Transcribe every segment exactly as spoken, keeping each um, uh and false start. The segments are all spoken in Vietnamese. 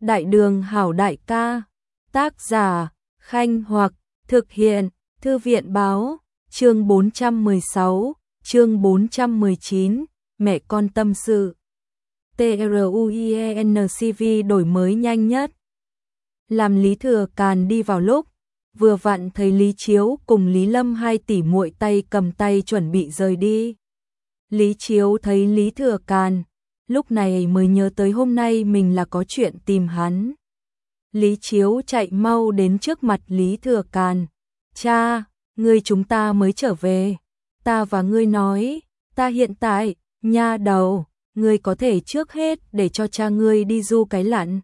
Đại đường hảo đại ca. Tác giả Khanh Hoặc. Thực hiện Thư viện Báo. Chương bốn trăm mười sáu, chương bốn trăm mười chín, mẹ con tâm sự. TRUIENCV đổi mới nhanh nhất. Làm Lý Thừa Càn đi vào lúc, vừa vặn thấy Lý Chiếu cùng Lý Lâm hai tỷ muội tay cầm tay chuẩn bị rời đi. Lý Chiếu thấy Lý Thừa Càn, lúc này mới nhớ tới hôm nay mình là có chuyện tìm hắn. Lý Chiếu chạy mau đến trước mặt Lý Thừa Càn. Cha, ngươi chúng ta mới trở về. Ta và ngươi nói, ta hiện tại, nha đầu, ngươi có thể trước hết để cho cha ngươi đi du cái lặn.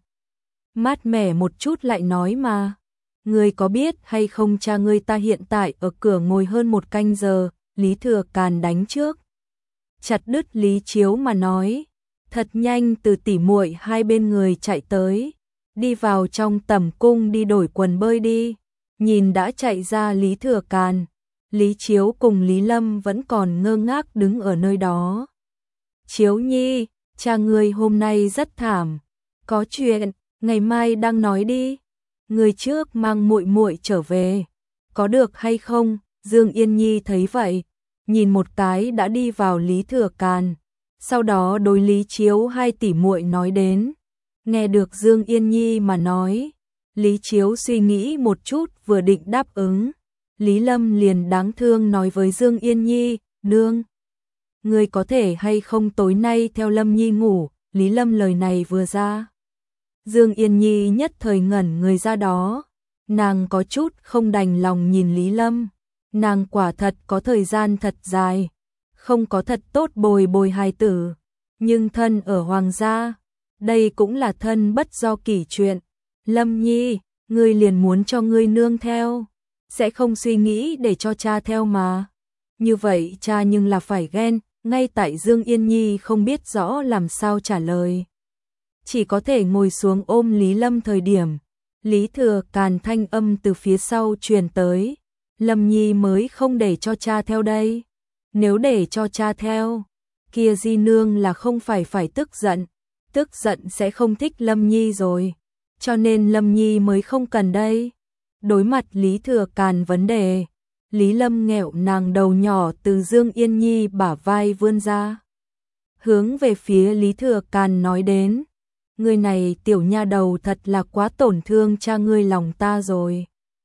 Mát mẻ một chút lại nói mà. Ngươi có biết hay không cha ngươi ta hiện tại ở cửa ngồi hơn một canh giờ, Lý Thừa Càn đánh trước. Chặt đứt Lý Chiếu mà nói, thật nhanh từ tỉ muội hai bên người chạy tới, đi vào trong tẩm cung đi đổi quần bơi đi. Nhìn đã chạy ra Lý Thừa Càn, Lý Chiếu cùng Lý Lâm vẫn còn ngơ ngác đứng ở nơi đó. Chiếu nhi, cha ngươi hôm nay rất thảm, có chuyện, ngày mai đang nói đi. Người trước mang muội muội trở về, có được hay không? Dương Yên Nhi thấy vậy, nhìn một cái đã đi vào Lý Thừa Càn, sau đó đối Lý Chiếu hai tỷ muội nói đến. Nghe được Dương Yên Nhi mà nói, Lý Chiếu suy nghĩ một chút vừa định đáp ứng. Lý Lâm liền đáng thương nói với Dương Yên Nhi, nương, người có thể hay không tối nay theo Lâm Nhi ngủ. Lý Lâm lời này vừa ra, Dương Yên Nhi nhất thời ngẩn người ra đó. Nàng có chút không đành lòng nhìn Lý Lâm. Nàng quả thật có thời gian thật dài, không có thật tốt bồi bồi hài tử. Nhưng thân ở hoàng gia, đây cũng là thân bất do kỷ chuyện. Lâm Nhi, ngươi liền muốn cho ngươi nương theo, sẽ không suy nghĩ để cho cha theo mà. Như vậy cha nhưng là phải ghen. Ngay tại Dương Yên Nhi không biết rõ làm sao trả lời, chỉ có thể ngồi xuống ôm Lý Lâm thời điểm, Lý Thừa Càn thanh âm từ phía sau truyền tới. Lâm Nhi mới không để cho cha theo đây. Nếu để cho cha theo, kia di nương là không phải phải tức giận, tức giận sẽ không thích Lâm Nhi rồi, cho nên Lâm Nhi mới không cần đây. Đối mặt Lý Thừa Càn vấn đề, Lý Lâm nghẹo nàng đầu nhỏ từ Dương Yên Nhi bả vai vươn ra, hướng về phía Lý Thừa Càn nói đến. Người này tiểu nha đầu thật là quá tổn thương cha ngươi lòng ta rồi.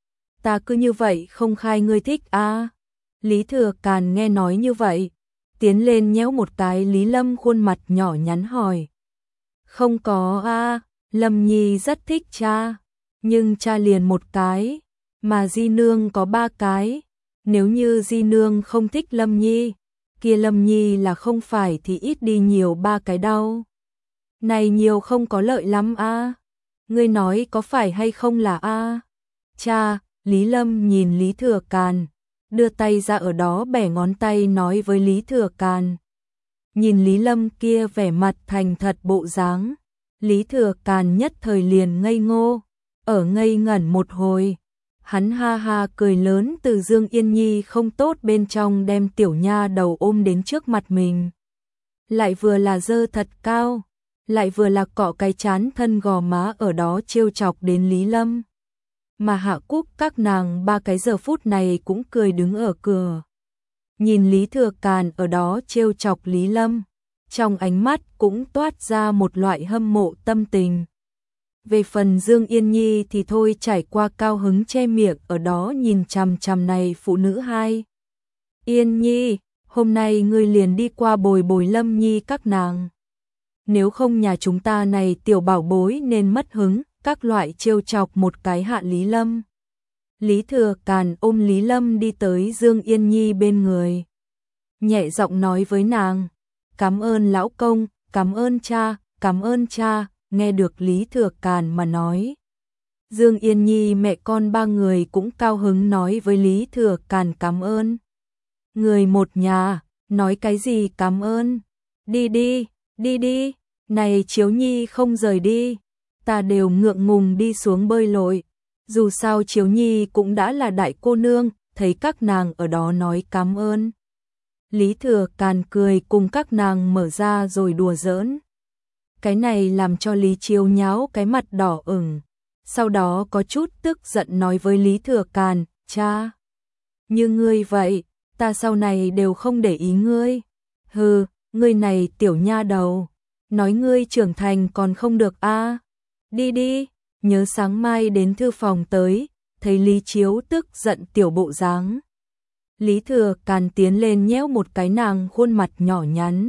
Ta cứ như vậy không khai ngươi thích a? À? Lý Thừa Càn nghe nói như vậy, tiến lên nhéo một cái Lý Lâm khuôn mặt nhỏ nhắn hỏi. Không có a, à, Lâm Nhi rất thích cha, nhưng cha liền một cái, mà di nương có ba cái. Nếu như di nương không thích Lâm Nhi, kia Lâm Nhi là không phải thì ít đi nhiều ba cái đau. Này nhiều không có lợi lắm a. À? Ngươi nói có phải hay không là a? À? Cha, Lý Lâm nhìn Lý Thừa Càn, đưa tay ra ở đó bẻ ngón tay nói với Lý Thừa Càn. Nhìn Lý Lâm kia vẻ mặt thành thật bộ dáng, Lý Thừa Càn nhất thời liền ngây ngô, ở ngây ngẩn một hồi. Hắn ha ha cười lớn từ Dương Yên Nhi không tốt bên trong đem tiểu nha đầu ôm đến trước mặt mình. Lại vừa là dơ thật cao, lại vừa là cọ cái chán thân gò má ở đó trêu chọc đến Lý Lâm. Mà Hạ Cúc các nàng ba cái giờ phút này cũng cười đứng ở cửa. Nhìn Lý Thừa Càn ở đó trêu chọc Lý Lâm, trong ánh mắt cũng toát ra một loại hâm mộ tâm tình. Về phần Dương Yên Nhi thì thôi trải qua cao hứng che miệng ở đó nhìn chằm chằm này phụ nữ hai. Yên Nhi, hôm nay ngươi liền đi qua bồi bồi Lâm Nhi các nàng. Nếu không nhà chúng ta này tiểu bảo bối nên mất hứng, các loại trêu chọc một cái hạ Lý Lâm. Lý Thừa Càn ôm Lý Lâm đi tới Dương Yên Nhi bên người. Nhẹ giọng nói với nàng, cảm ơn lão công, cảm ơn cha, cảm ơn cha. Nghe được Lý Thừa Càn mà nói, Dương Yên Nhi mẹ con ba người cũng cao hứng nói với Lý Thừa Càn cảm ơn. Người một nhà, nói cái gì cảm ơn. Đi đi, đi đi, này Chiếu Nhi không rời đi, ta đều ngượng ngùng đi xuống bơi lội. Dù sao Chiếu Nhi cũng đã là đại cô nương, thấy các nàng ở đó nói cảm ơn. Lý Thừa Càn cười cùng các nàng mở ra rồi đùa giỡn. Cái này làm cho Lý Chiếu nháo cái mặt đỏ ửng, sau đó có chút tức giận nói với Lý Thừa Càn, cha, như ngươi vậy, ta sau này đều không để ý ngươi. Hừ, ngươi này tiểu nha đầu, nói ngươi trưởng thành còn không được a à? Đi đi, nhớ sáng mai đến thư phòng tới, thấy Lý Chiếu tức giận tiểu bộ dáng. Lý Thừa Càn tiến lên nhéo một cái nàng khuôn mặt nhỏ nhắn.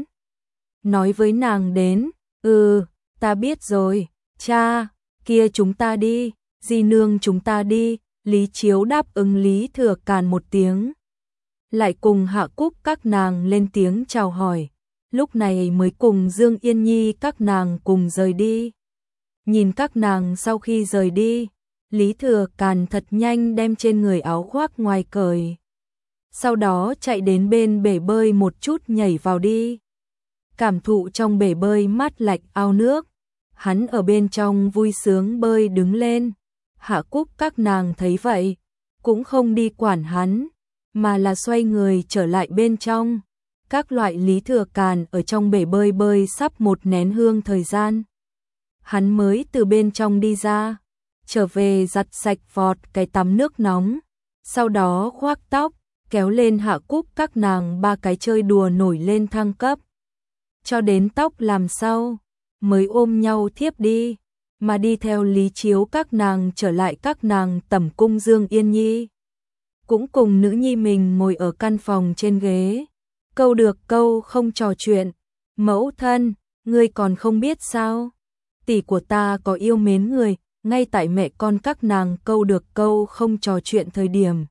Nói với nàng đến, ừ, ta biết rồi, cha, kia chúng ta đi, di nương chúng ta đi. Lý Chiếu đáp ứng Lý Thừa Càn một tiếng. Lại cùng Hạ Cúc các nàng lên tiếng chào hỏi, lúc này mới cùng Dương Yên Nhi các nàng cùng rời đi. Nhìn các nàng sau khi rời đi, Lý Thừa Càn thật nhanh đem trên người áo khoác ngoài cởi. Sau đó chạy đến bên bể bơi một chút nhảy vào đi. Cảm thụ trong bể bơi mát lạnh ao nước, hắn ở bên trong vui sướng bơi đứng lên. Hạ Cúc các nàng thấy vậy, cũng không đi quản hắn, mà là xoay người trở lại bên trong. Các loại Lý Thừa Càn ở trong bể bơi bơi sắp một nén hương thời gian. Hắn mới từ bên trong đi ra, trở về giặt sạch vọt cái tắm nước nóng, sau đó khoác tóc, kéo lên Hạ Cúc các nàng ba cái chơi đùa nổi lên thăng cấp. Cho đến tóc làm sau, mới ôm nhau thiếp đi, mà đi theo Lý Chiếu các nàng trở lại các nàng tẩm cung. Dương Yên Nhi cũng cùng nữ nhi mình ngồi ở căn phòng trên ghế, câu được câu không trò chuyện. Mẫu thân, ngươi còn không biết sao? Tỷ của ta có yêu mến người, ngay tại mẹ con các nàng câu được câu không trò chuyện thời điểm.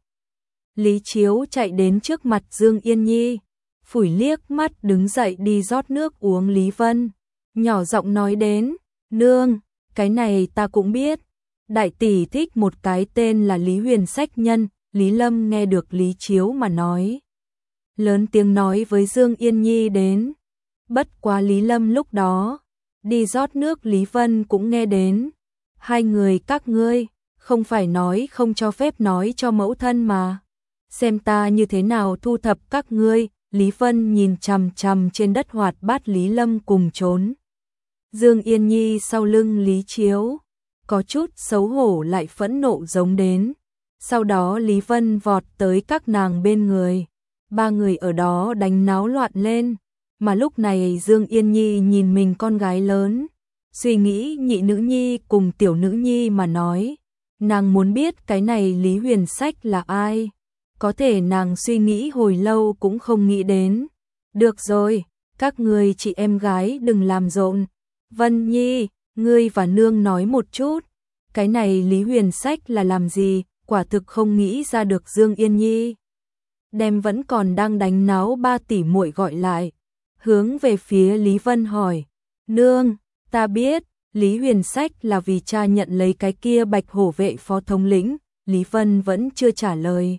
Lý Chiếu chạy đến trước mặt Dương Yên Nhi, phủi liếc mắt đứng dậy đi rót nước uống. Lý Vân nhỏ giọng nói đến, nương, cái này ta cũng biết. Đại tỷ thích một cái tên là Lý Huyền Sách nhân. Lý Lâm nghe được Lý Chiếu mà nói, lớn tiếng nói với Dương Yên Nhi đến. Bất quá Lý Lâm lúc đó đi rót nước, Lý Vân cũng nghe đến. Hai người các ngươi không phải nói không cho phép nói cho mẫu thân mà, xem ta như thế nào thu thập các ngươi. Lý Vân nhìn chằm chằm trên đất hoạt bát Lý Lâm cùng trốn Dương Yên Nhi sau lưng Lý Chiếu, có chút xấu hổ lại phẫn nộ giống đến. Sau đó Lý Vân vọt tới các nàng bên người, ba người ở đó đánh náo loạn lên. Mà lúc này Dương Yên Nhi nhìn mình con gái lớn, suy nghĩ nhị nữ nhi cùng tiểu nữ nhi mà nói, nàng muốn biết cái này Lý Huyền Sách là ai. Có thể nàng suy nghĩ hồi lâu cũng không nghĩ đến. Được rồi, các người chị em gái đừng làm rộn. Vân Nhi, ngươi và nương nói một chút, cái này Lý Huyền Sách là làm gì? Quả thực không nghĩ ra được. Dương Yên Nhi đem vẫn còn đang đánh náo ba tỷ muội gọi lại, hướng về phía Lý Vân hỏi, nương, ta biết, Lý Huyền Sách là vì cha nhận lấy cái kia Bạch Hổ vệ phó thống lĩnh. Lý Vân vẫn chưa trả lời.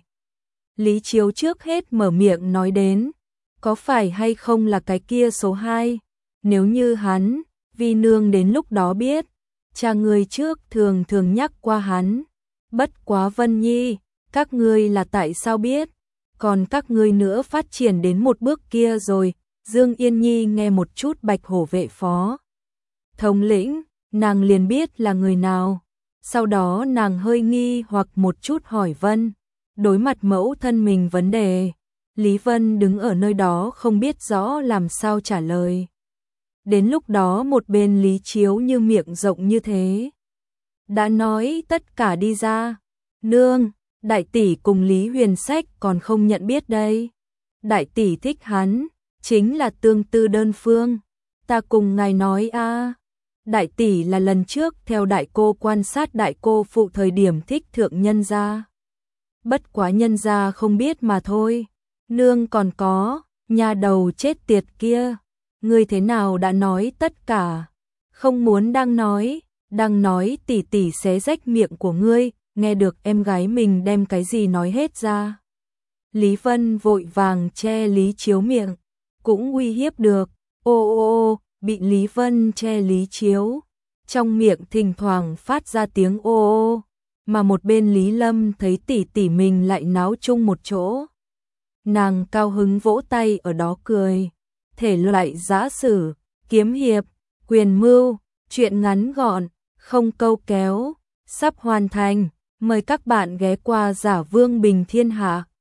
Lý Chiếu trước hết mở miệng nói đến, có phải hay không là cái kia số hai? Nếu như hắn, vì nương đến lúc đó biết, cha người trước thường thường nhắc qua hắn. Bất quá Vân Nhi, các ngươi là tại sao biết? Còn các ngươi nữa phát triển đến một bước kia rồi. Dương Yên Nhi nghe một chút Bạch Hổ vệ phó thống lĩnh, nàng liền biết là người nào. Sau đó nàng hơi nghi hoặc một chút hỏi Vân. Đối mặt mẫu thân mình vấn đề, Lý Vân đứng ở nơi đó không biết rõ làm sao trả lời. Đến lúc đó một bên Lý Chiếu như miệng rộng như thế, đã nói tất cả đi ra. Nương, đại tỷ cùng Lý Huyền Sách còn không nhận biết đây. Đại tỷ thích hắn, chính là tương tư đơn phương. Ta cùng ngài nói a, đại tỷ là lần trước theo đại cô quan sát đại cô phụ thời điểm thích thượng nhân gia. Bất quá nhân gia không biết mà thôi. Nương còn có, nhà đầu chết tiệt kia, ngươi thế nào đã nói tất cả? Không muốn đang nói, đang nói tỷ tỷ xé rách miệng của ngươi. Nghe được em gái mình đem cái gì nói hết ra, Lý Vân vội vàng che Lý Chiếu miệng, cũng uy hiếp được. Ô ô ô, bị Lý Vân che Lý Chiếu, trong miệng thỉnh thoảng phát ra tiếng ô ô, mà một bên Lý Lâm thấy tỷ tỷ mình lại náo chung một chỗ. Nàng cao hứng vỗ tay ở đó cười, thể loại giã sử, kiếm hiệp, Quyền Mưu, chuyện ngắn gọn, không câu kéo, sắp hoàn thành. Mời các bạn ghé qua Giả Vương Bình Thiên Hạ.